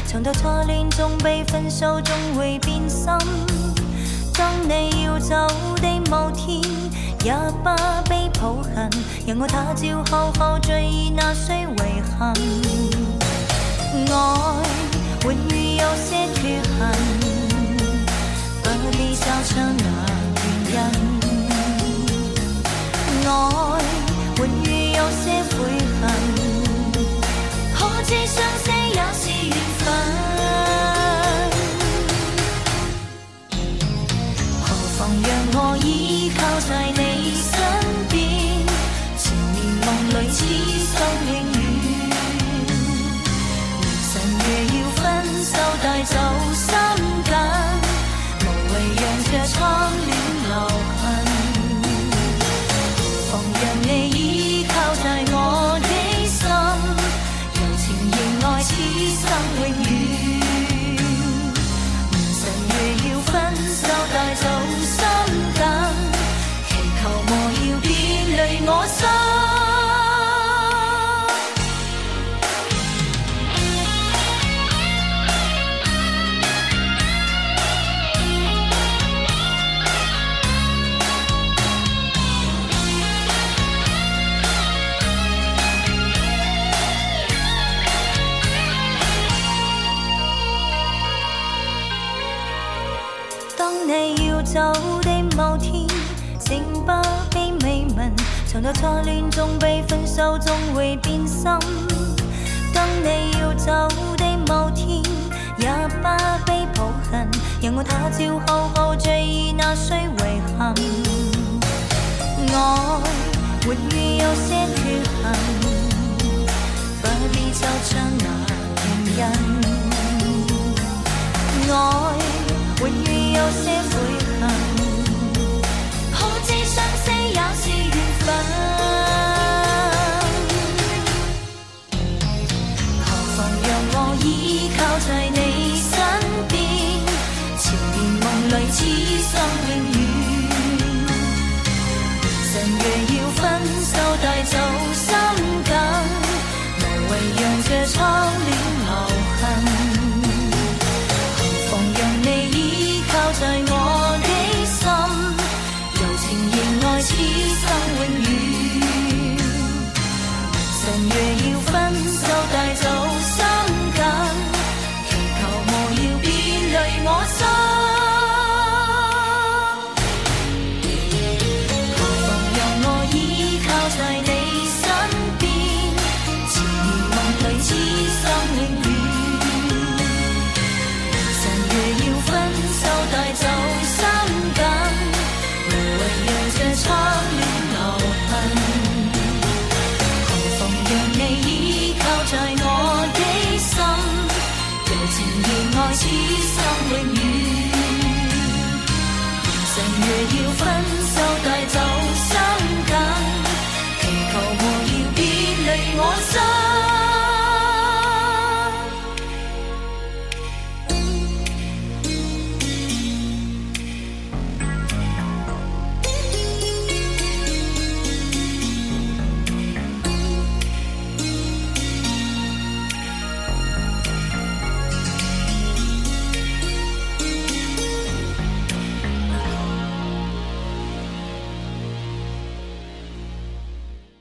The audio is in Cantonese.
从头错恋中被分手，总会变心。当你要走的某天，也不必抱恨，让我他朝后后追忆那需遗憾。爱永远有些缺陷，不必找出那原因。爱永远有些悔恨，可知相识也是缘分。何妨让我依靠在你身边，缠绵梦里此生永远。明晨若要分手帶走心緊，無謂讓這蒼戀留痕。何妨讓你依靠在我的心，柔情認愛此生永遠。明晨若要分手帶走心緊，祈求莫要別離我心。當你要走的某天，請不必未聞，從頭錯戀中被分手，總會變心。當你要走的某天，也不必抱恨，讓我他朝後後追憶那需遺憾。愛永遠有些缺陷，不必找出那原因。愛永遠有些悔恨，可知相識也是緣分。何妨讓我依靠在你身邊，纏綿夢裏此生永遠。